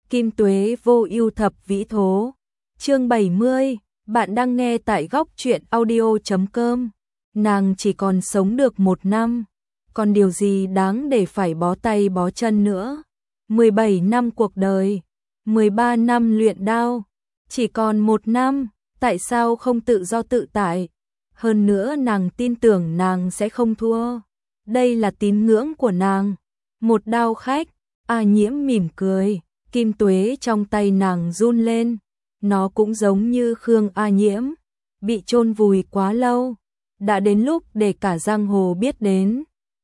Kim Tuế vô ưu thập vĩ thố. Chương 70, bạn đang nghe tại góc truyện audio.com. Nàng chỉ còn sống được 1 năm, còn điều gì đáng để phải bó tay bó chân nữa. 17 năm cuộc đời, 13 năm luyện đao, chỉ còn 1 năm, tại sao không tự do tự tại? Hơn nữa nàng tin tưởng nàng sẽ không thua. Đây là tín ngưỡng của nàng. Một đao khách, A Nhiễm mỉm cười, kim tuế trong tay nàng run lên. Nó cũng giống như Khương A Nhiễm, bị chôn vùi quá lâu. Đã đến lúc để cả giang hồ biết đến.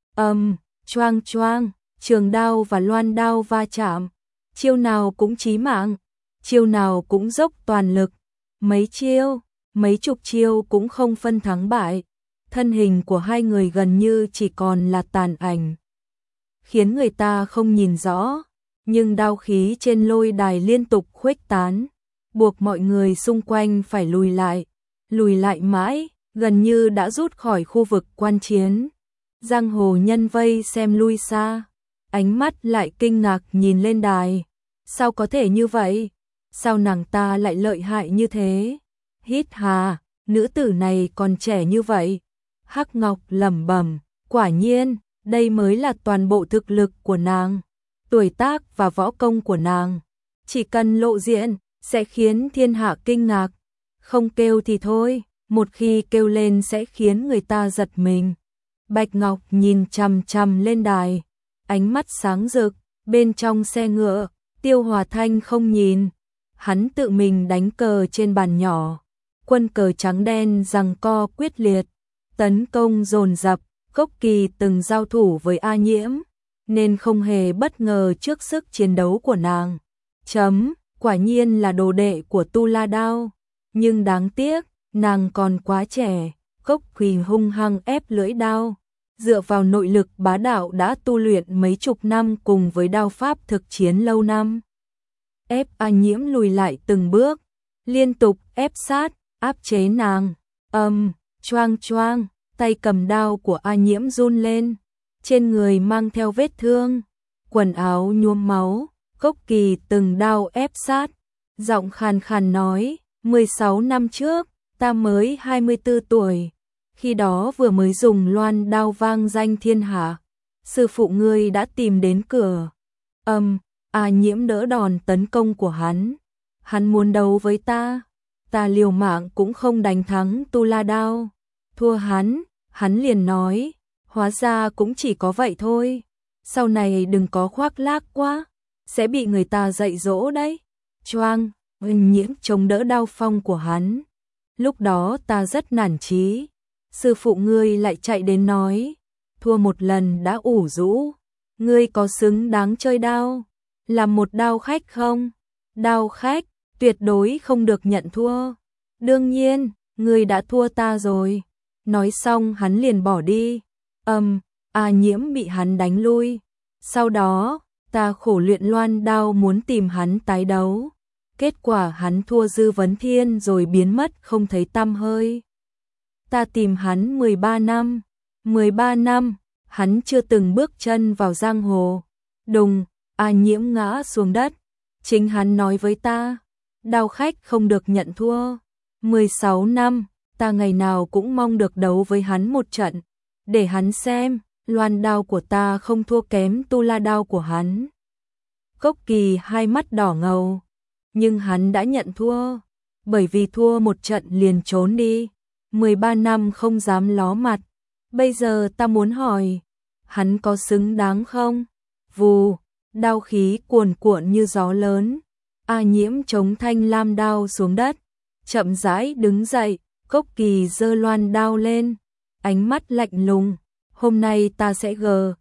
Choang choang, trường đao và loan đao va chạm. Chiêu nào cũng chí mạng, chiêu nào cũng dốc toàn lực. Mấy chiêu, mấy chục chiêu cũng không phân thắng bại. Thân hình của hai người gần như chỉ còn là tàn ảnh, khiến người ta không nhìn rõ. Nhưng đao khí trên lôi đài liên tục khuếch tán, buộc mọi người xung quanh phải lùi lại mãi, gần như đã rút khỏi khu vực quan chiến. Giang hồ nhân vây xem lui xa, ánh mắt lại kinh ngạc nhìn lên đài. Sao có thể như vậy? Sao nàng ta lại lợi hại như thế? Hít hà, nữ tử này còn trẻ như vậy. Hắc Ngọc lẩm bẩm, quả nhiên, đây mới là toàn bộ thực lực của nàng. Tuổi tác và võ công của nàng, chỉ cần lộ diện, sẽ khiến thiên hạ kinh ngạc. Không kêu thì thôi, một khi kêu lên sẽ khiến người ta giật mình. Bạch Ngọc nhìn chằm chằm lên đài, ánh mắt sáng rực. Bên trong xe ngựa, Tiêu Hòa Thanh không nhìn, hắn tự mình đánh cờ trên bàn nhỏ. Quân cờ trắng đen giằng co quyết liệt, tấn công dồn dập. Cốc Kỳ từng giao thủ với A Nhiễm, nên không hề bất ngờ trước sức chiến đấu của nàng. Quả nhiên là đồ đệ của Tu La Đao, nhưng đáng tiếc, nàng còn quá trẻ. Cốc Kỳ hung hăng ép lưỡi đao, dựa vào nội lực bá đạo đã tu luyện mấy chục năm cùng với đao pháp thực chiến lâu năm. Ép A Nhiễm lùi lại từng bước, liên tục ép sát, áp chế nàng. Choang choang, tay cầm đao của A Nhiễm run lên, trên người mang theo vết thương, quần áo nhuốm máu. Cốc Kỳ từng đao ép sát, giọng khàn khàn nói, 16 năm trước, ta mới 24 tuổi, khi đó vừa mới dùng loan đao vang danh thiên hạ, sư phụ ngươi đã tìm đến cửa. A Nhiễm đỡ đòn tấn công của hắn muốn đấu với ta liều mạng cũng không đánh thắng Tu La Đao, thua hắn liền nói, hóa ra cũng chỉ có vậy thôi, sau này đừng có khoác lác quá, sẽ bị người ta dạy dỗ đấy. Choang, Nhiễm chống đỡ đao phong của hắn. Lúc đó ta rất nản chí, sư phụ ngươi lại chạy đến nói, thua một lần đã ủ rũ, ngươi có xứng đáng chơi đao, làm một đao khách không? Đao khách, tuyệt đối không được nhận thua. Đương nhiên, ngươi đã thua ta rồi. Nói xong hắn liền bỏ đi. A Nhiễm bị hắn đánh lui. Sau đó, ta khổ luyện loan đao muốn tìm hắn tái đấu. Kết quả hắn thua Dư Vấn Thiên rồi biến mất không thấy tăm hơi. Ta tìm hắn 13 năm. 13 năm, hắn chưa từng bước chân vào giang hồ. Đùng, A Nhiễm ngã xuống đất. Chính hắn nói với ta, đao khách không được nhận thua. 16 năm, ta ngày nào cũng mong được đấu với hắn một trận, để hắn xem, loan đao của ta không thua kém Tu La Đao của hắn. Cốc Kỳ hai mắt đỏ ngầu, nhưng hắn đã nhận thua, bởi vì thua một trận liền trốn đi, 13 năm không dám ló mặt. Bây giờ ta muốn hỏi, hắn có xứng đáng không? Vù, đao khí cuồn cuộn như gió lớn. A Nhiễm chống thanh lam đao xuống đất, chậm rãi đứng dậy. Cốc Kỳ giơ loan đao lên, ánh mắt lạnh lùng, hôm nay ta sẽ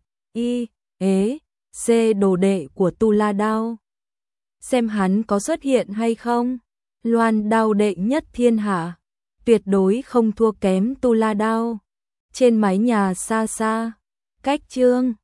C đồ đệ của Tu La Đao, xem hắn có xuất hiện hay không. Loan đao đệ nhất thiên hạ, tuyệt đối không thua kém Tu La Đao. Trên mái nhà xa xa, cách Trương